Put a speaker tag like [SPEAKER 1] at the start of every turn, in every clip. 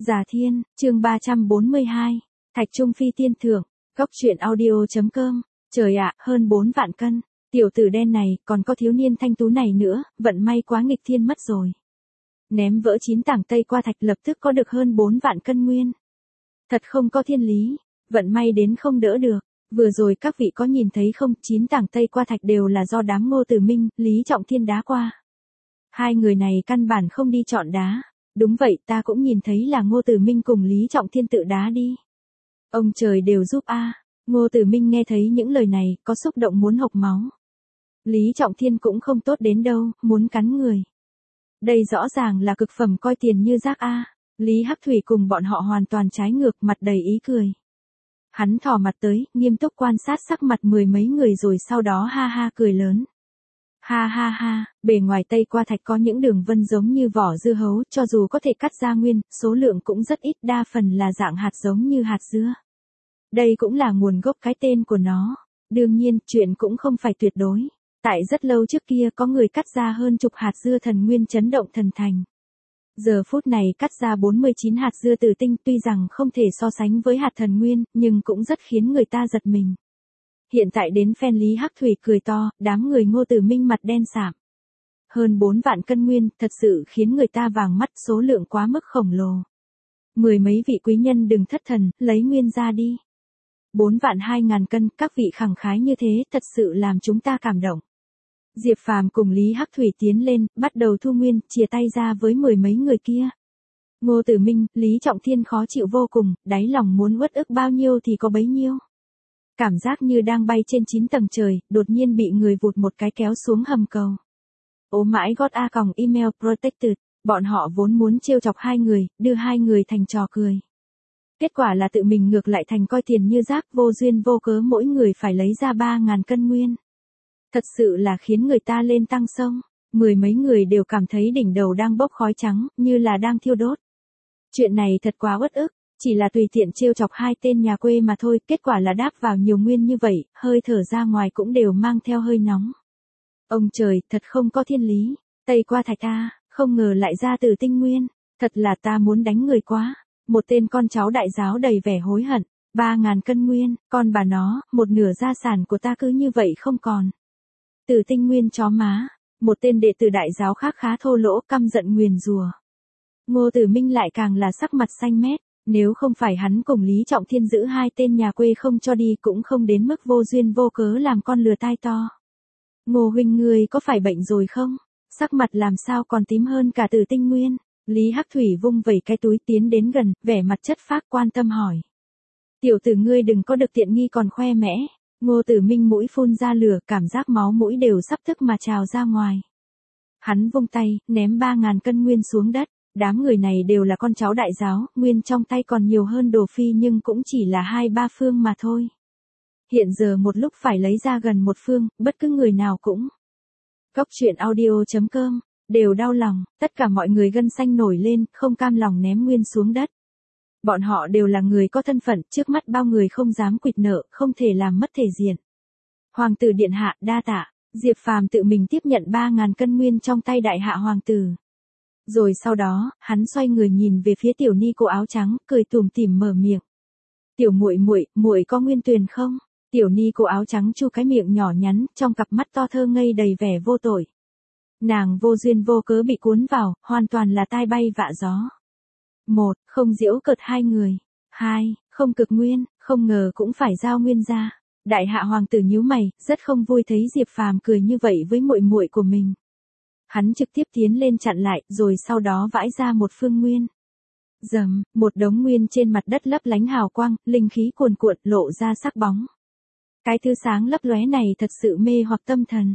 [SPEAKER 1] Già Thiên, chương 342, Thạch Trung Phi tiên thưởng, góc truyện audio.com, trời ạ, hơn 4 vạn cân, tiểu tử đen này, còn có thiếu niên thanh tú này nữa, vận may quá nghịch thiên mất rồi. Ném vỡ 9 tảng Tây qua thạch lập tức có được hơn 4 vạn cân nguyên. Thật không có thiên lý, vận may đến không đỡ được. Vừa rồi các vị có nhìn thấy không, 9 tảng Tây qua thạch đều là do đám Ngô Tử Minh, Lý Trọng Thiên đá qua. Hai người này căn bản không đi chọn đá. Đúng vậy, ta cũng nhìn thấy là Ngô Tử Minh cùng Lý Trọng Thiên tự đá đi. Ông trời đều giúp a. Ngô Tử Minh nghe thấy những lời này, có xúc động muốn hộc máu. Lý Trọng Thiên cũng không tốt đến đâu, muốn cắn người. Đây rõ ràng là cực phẩm coi tiền như rác a. Lý Hắc Thủy cùng bọn họ hoàn toàn trái ngược, mặt đầy ý cười. Hắn thò mặt tới, nghiêm túc quan sát sắc mặt mười mấy người rồi sau đó ha ha cười lớn. Ha ha ha, bề ngoài Tây qua thạch có những đường vân giống như vỏ dưa hấu, cho dù có thể cắt ra nguyên, số lượng cũng rất ít, đa phần là dạng hạt giống như hạt dưa. Đây cũng là nguồn gốc cái tên của nó. Đương nhiên, chuyện cũng không phải tuyệt đối. Tại rất lâu trước kia có người cắt ra hơn chục hạt dưa thần nguyên chấn động thần thành. Giờ phút này cắt ra 49 hạt dưa tử tinh, tuy rằng không thể so sánh với hạt thần nguyên, nhưng cũng rất khiến người ta giật mình. Hiện tại đến phen Lý Hắc Thủy cười to, đám người Ngô Tử Minh mặt đen sạm. Hơn 4 vạn cân nguyên, thật sự khiến người ta vàng mắt, số lượng quá mức khổng lồ. Mười mấy vị quý nhân đừng thất thần, lấy nguyên ra đi. 4 vạn 2.000 cân, các vị khẳng khái như thế, thật sự làm chúng ta cảm động. Diệp Phàm cùng Lý Hắc Thủy tiến lên, bắt đầu thu nguyên, chia tay ra với mười mấy người kia. Ngô Tử Minh, Lý Trọng Thiên khó chịu vô cùng, đáy lòng muốn uất ức bao nhiêu thì có bấy nhiêu. Cảm giác như đang bay trên 9 tầng trời, đột nhiên bị người vụt một cái kéo xuống hầm cầu. Oh my god a còng email protected, bọn họ vốn muốn trêu chọc hai người, đưa hai người thành trò cười. Kết quả là tự mình ngược lại thành coi tiền như rác, vô duyên vô cớ mỗi người phải lấy ra 3.000 cân nguyên. Thật sự là khiến người ta lên tăng sông, mười mấy người đều cảm thấy đỉnh đầu đang bốc khói trắng, như là đang thiêu đốt. Chuyện này thật quá uất ức, chỉ là tùy tiện trêu chọc hai tên nhà quê mà thôi, kết quả là đáp vào nhiều nguyên như vậy, hơi thở ra ngoài cũng đều mang theo hơi nóng. Ông trời, thật không có thiên lý, Tây qua thạch ta, không ngờ lại ra từ tinh nguyên, thật là ta muốn đánh người quá. Một tên con cháu đại giáo đầy vẻ hối hận, 3.000 cân nguyên, con bà nó, một nửa gia sản của ta cứ như vậy không còn. Từ tinh nguyên chó má, một tên đệ tử đại giáo khác khá thô lỗ, căm giận nguyền rủa. Ngô Tử Minh lại càng là sắc mặt xanh mét, nếu không phải hắn cùng Lý Trọng Thiên giữ hai tên nhà quê không cho đi cũng không đến mức vô duyên vô cớ làm con lừa tai to. Ngô huynh ngươi có phải bệnh rồi không? Sắc mặt làm sao còn tím hơn cả từ tinh nguyên. Lý Hắc Thủy vung vẩy cái túi tiến đến gần, vẻ mặt chất phác quan tâm hỏi. Tiểu tử ngươi đừng có được tiện nghi còn khoe mẽ. Ngô Tử Minh mũi phun ra lửa, cảm giác máu mũi đều sắp tức mà trào ra ngoài. Hắn vung tay, ném 3.000 cân nguyên xuống đất. Đám người này đều là con cháu đại giáo, nguyên trong tay còn nhiều hơn đồ phi nhưng cũng chỉ là 2-3 phương mà thôi. Hiện giờ một lúc phải lấy ra gần một phương, bất cứ người nào cũng. Góc truyện audio.com, đều đau lòng, tất cả mọi người gân xanh nổi lên, không cam lòng ném nguyên xuống đất. Bọn họ đều là người có thân phận, trước mắt bao người không dám quỵt nợ, không thể làm mất thể diện. Hoàng tử điện hạ, đa tạ. Diệp Phàm tự mình tiếp nhận 3.000 cân nguyên trong tay đại hạ hoàng tử. Rồi sau đó, hắn xoay người nhìn về phía tiểu ni cô áo trắng, cười tủm tỉm mở miệng. Tiểu muội muội, muội có nguyên tuyền không? Tiểu ni cô áo trắng chu cái miệng nhỏ nhắn, trong cặp mắt to thơ ngây đầy vẻ vô tội. Nàng vô duyên vô cớ bị cuốn vào, hoàn toàn là tai bay vạ gió. 1. Không giễu cợt hai người. 2. Không cực nguyên, không ngờ cũng phải giao nguyên ra. Đại hạ hoàng tử nhíu mày, rất không vui thấy Diệp Phàm cười như vậy với muội muội của mình. Hắn trực tiếp tiến lên chặn lại, rồi sau đó vãi ra một phương nguyên. Rầm, một đống nguyên trên mặt đất lấp lánh hào quang, linh khí cuồn cuộn lộ ra sắc bóng. Cái thứ sáng lấp lóe này thật sự mê hoặc tâm thần.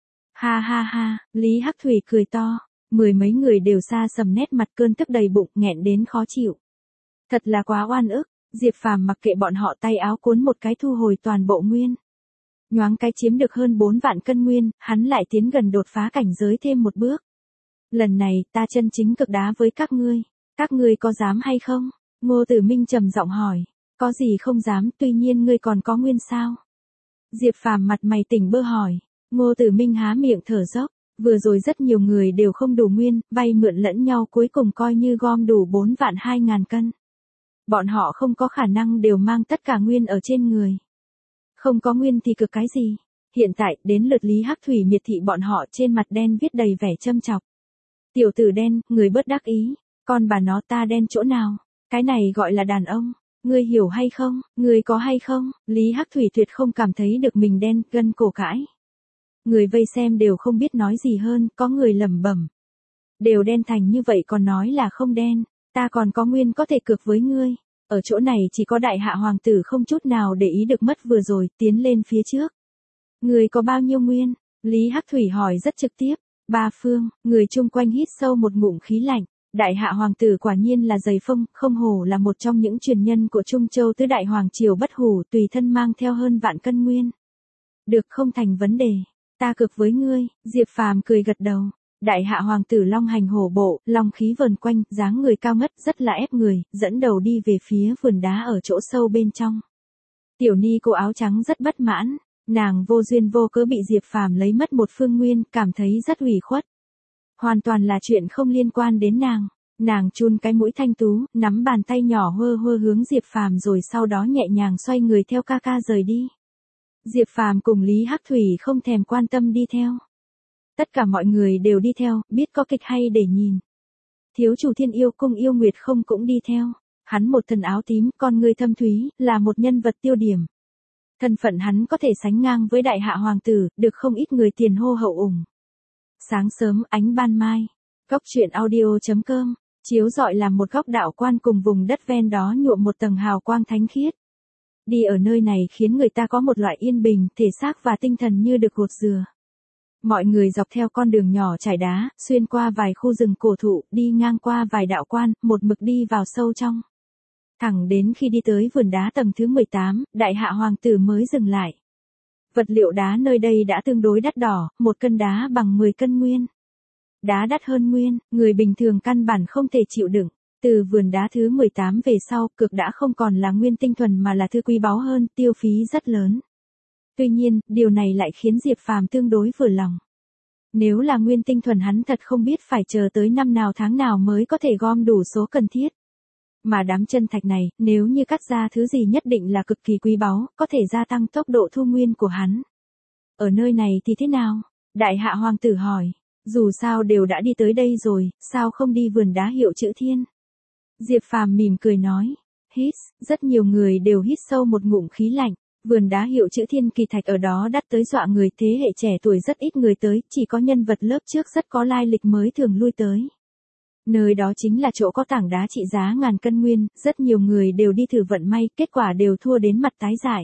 [SPEAKER 1] Ha ha ha, Lý Hắc Thủy cười to, mười mấy người đều xa sầm nét mặt, cơn tức đầy bụng, nghẹn đến khó chịu. Thật là quá oan ức, Diệp Phàm mặc kệ bọn họ, tay áo cuốn một cái thu hồi toàn bộ nguyên. Nhoáng cái chiếm được hơn 4 vạn cân nguyên, hắn lại tiến gần đột phá cảnh giới thêm một bước. Lần này, ta chân chính cực đá với các ngươi có dám hay không? Ngô Tử Minh trầm giọng hỏi, có gì không dám, tuy nhiên ngươi còn có nguyên sao? Diệp Phàm mặt mày tỉnh bơ hỏi, Ngô Tử Minh há miệng thở dốc, Vừa rồi rất nhiều người đều không đủ nguyên, vay mượn lẫn nhau cuối cùng coi như gom đủ 4.200.000 cân. Bọn họ không có khả năng đều mang tất cả nguyên ở trên người. Không có nguyên thì cực cái gì. Hiện tại, đến lượt Lý Hắc Thủy miệt thị bọn họ, trên mặt đen viết đầy vẻ châm chọc. Tiểu tử đen, người bớt đắc ý. Con bà nó, ta đen chỗ nào? Cái này gọi là đàn ông. Ngươi hiểu hay không? Ngươi có hay không? Lý Hắc Thủy tuyệt không cảm thấy được mình đen, gân cổ cãi. Người vây xem đều không biết nói gì hơn, có người lẩm bẩm. Đều đen thành như vậy còn nói là không đen, ta còn có nguyên có thể cược với ngươi. Ở chỗ này chỉ có đại hạ hoàng tử không chút nào để ý được mất vừa rồi, tiến lên phía trước. Người có bao nhiêu nguyên? Lý Hắc Thủy hỏi rất trực tiếp. Ba phương, người chung quanh hít sâu một ngụm khí lạnh. Đại hạ hoàng tử quả nhiên là dày phông, không hổ là một trong những truyền nhân của Trung Châu tứ đại hoàng triều bất hủ, tùy thân mang theo hơn vạn cân nguyên. Được, không thành vấn đề. Ta cược với ngươi, Diệp Phàm cười gật đầu. Đại hạ hoàng tử long hành hổ bộ, long khí vờn quanh, dáng người cao ngất, rất là ép người, dẫn đầu đi về phía vườn đá ở chỗ sâu bên trong. Tiểu Ni cô áo trắng rất bất mãn, nàng vô duyên vô cớ bị Diệp Phàm lấy mất một phương nguyên, cảm thấy rất ủy khuất. Hoàn toàn là chuyện không liên quan đến nàng. Nàng chun cái mũi thanh tú, nắm bàn tay nhỏ hơ hơ hướng Diệp Phàm rồi sau đó nhẹ nhàng xoay người theo ca ca rời đi. Diệp Phàm cùng Lý Hắc Thủy không thèm quan tâm đi theo. Tất cả mọi người đều đi theo, biết có kịch hay để nhìn. Thiếu chủ Thiên Yêu Cung Yêu Nguyệt không cũng đi theo. Hắn một thân áo tím, con ngươi thâm thúy, là một nhân vật tiêu điểm. Thân phận hắn có thể sánh ngang với đại hạ hoàng tử, được không ít người tiền hô hậu ủng. Sáng sớm, ánh ban mai. Góc truyện audio.com, chiếu rọi làm một góc đạo quan cùng vùng đất ven đó nhuộm một tầng hào quang thánh khiết. Đi ở nơi này khiến người ta có một loại yên bình, thể xác và tinh thần như được gột rửa. Mọi người dọc theo con đường nhỏ trải đá, xuyên qua vài khu rừng cổ thụ, đi ngang qua vài đạo quan, một mực đi vào sâu trong. Thẳng đến khi đi tới vườn đá tầng thứ 18, đại hạ hoàng tử mới dừng lại. Vật liệu đá nơi đây đã tương đối đắt đỏ, 1 cân đá bằng 10 cân nguyên. Đá đắt hơn nguyên, người bình thường căn bản không thể chịu đựng. Từ vườn đá thứ 18 về sau, cược đã không còn là nguyên tinh thuần mà là thứ quý báu hơn, tiêu phí rất lớn. Tuy nhiên, điều này lại khiến Diệp Phàm tương đối vừa lòng. Nếu là nguyên tinh thuần hắn thật không biết phải chờ tới năm nào tháng nào mới có thể gom đủ số cần thiết. Mà đám chân thạch này, nếu như cắt ra thứ gì nhất định là cực kỳ quý báu, có thể gia tăng tốc độ thu nguyên của hắn. Ở nơi này thì thế nào? Đại hạ hoàng tử hỏi. Dù sao đều đã đi tới đây rồi, sao không đi vườn đá hiệu chữ thiên? Diệp Phàm mỉm cười nói. Hít, rất nhiều người đều hít sâu một ngụm khí lạnh. Vườn đá hiệu chữ thiên kỳ thạch ở đó đắt tới dọa người, thế hệ trẻ tuổi rất ít người tới, chỉ có nhân vật lớp trước rất có lai lịch mới thường lui tới. Nơi đó chính là chỗ có tảng đá trị giá ngàn cân nguyên, rất nhiều người đều đi thử vận may, kết quả đều thua đến mặt tái dại.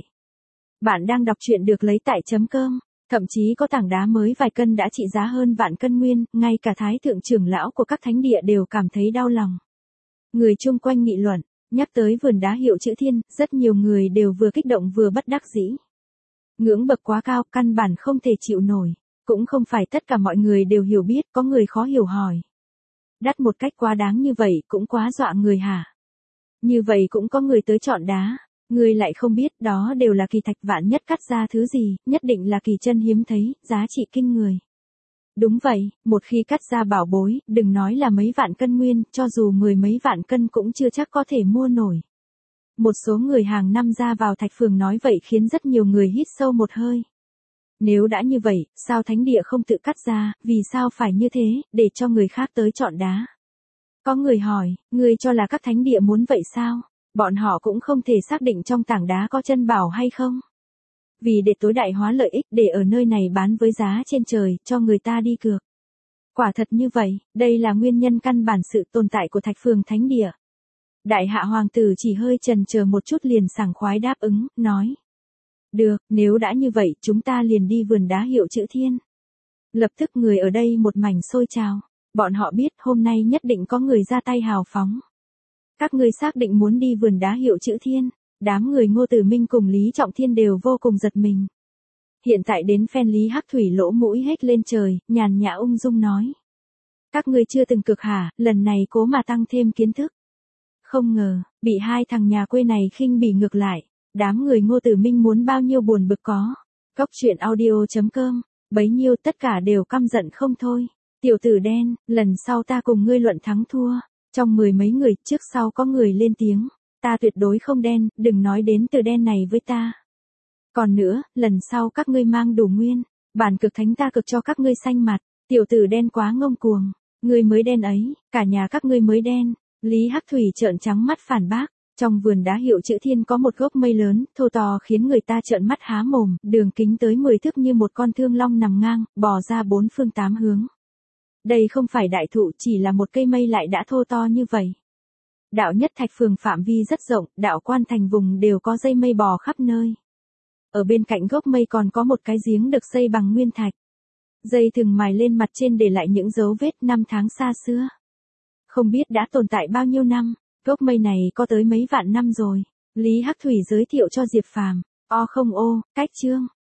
[SPEAKER 1] Bạn đang đọc truyện được lấy tại .com, thậm chí có tảng đá mới vài cân đã trị giá hơn vạn cân nguyên, ngay cả thái thượng trưởng lão của các thánh địa đều cảm thấy đau lòng. Người chung quanh nghị luận, nhắc tới vườn đá hiệu chữ thiên, rất nhiều người đều vừa kích động vừa bất đắc dĩ. Ngưỡng bậc quá cao, căn bản không thể chịu nổi, cũng không phải tất cả mọi người đều hiểu biết, có người khó hiểu hỏi. Đắt một cách quá đáng như vậy cũng quá dọa người hả? Như vậy cũng có người tới chọn đá, người lại không biết đó đều là kỳ thạch vạn nhất cắt ra thứ gì, nhất định là kỳ chân hiếm thấy, giá trị kinh người. Đúng vậy, một khi cắt ra bảo bối, đừng nói là mấy vạn cân nguyên, cho dù 10 mấy vạn cân cũng chưa chắc có thể mua nổi. Một số người hàng năm ra vào thạch phường nói vậy khiến rất nhiều người hít sâu một hơi. Nếu đã như vậy, sao thánh địa không tự cắt ra, vì sao phải như thế, để cho người khác tới chọn đá? Có người hỏi, người cho là các thánh địa muốn vậy sao? Bọn họ cũng không thể xác định trong tảng đá có chân bảo hay không? Vì để tối đại hóa lợi ích, để ở nơi này bán với giá trên trời, cho người ta đi cược. Quả thật như vậy, đây là nguyên nhân căn bản sự tồn tại của thạch phường thánh địa. Đại hạ hoàng tử chỉ hơi chần chờ một chút liền sảng khoái đáp ứng, nói. Được, nếu đã như vậy, chúng ta liền đi vườn đá hiệu chữ thiên. Lập tức người ở đây một mảnh xôi trào. Bọn họ biết hôm nay nhất định có người ra tay hào phóng. Các ngươi xác định muốn đi vườn đá hiệu chữ thiên. Đám người Ngô Tử Minh cùng Lý Trọng Thiên đều vô cùng giật mình. Hiện tại đến phen Lý Hắc Thủy lỗ mũi hết lên trời, nhàn nhã ung dung nói. Các ngươi chưa từng cực hả, lần này cố mà tăng thêm kiến thức. Không ngờ, bị hai thằng nhà quê này khinh bỉ ngược lại. Đám người Ngô Tử Minh muốn bao nhiêu buồn bực có. Góc truyện audio.com Bấy nhiêu tất cả đều căm giận không thôi. Tiểu tử đen, lần sau ta cùng ngươi luận thắng thua. Trong 10 mấy người, trước sau có người lên tiếng. Ta tuyệt đối không đen, đừng nói đến từ đen này với ta. Còn nữa, lần sau các ngươi mang đủ nguyên. Bản cực thánh ta cực cho các ngươi xanh mặt. Tiểu tử đen quá ngông cuồng. Ngươi mới đen ấy, cả nhà các ngươi mới đen. Lý Hắc Thủy trợn trắng mắt phản bác. Trong vườn đá hiệu chữ thiên có một gốc mây lớn, thô to khiến người ta trợn mắt há mồm, đường kính tới 10 thước như một con thương long nằm ngang, bò ra 4 phương 8 hướng. Đây không phải đại thụ, chỉ là một cây mây lại đã thô to như vậy. Đạo Nhất Thạch phường phạm vi rất rộng, đạo Quan Thành vùng đều có dây mây bò khắp nơi. Ở bên cạnh gốc mây còn có một cái giếng được xây bằng nguyên thạch. Dây thừng mài lên mặt trên để lại những dấu vết năm tháng xa xưa. Không biết đã tồn tại bao nhiêu năm, gốc mây này có tới mấy vạn năm rồi. Lý Hắc Thủy giới thiệu cho Diệp Phàm. O không ô, cách chương.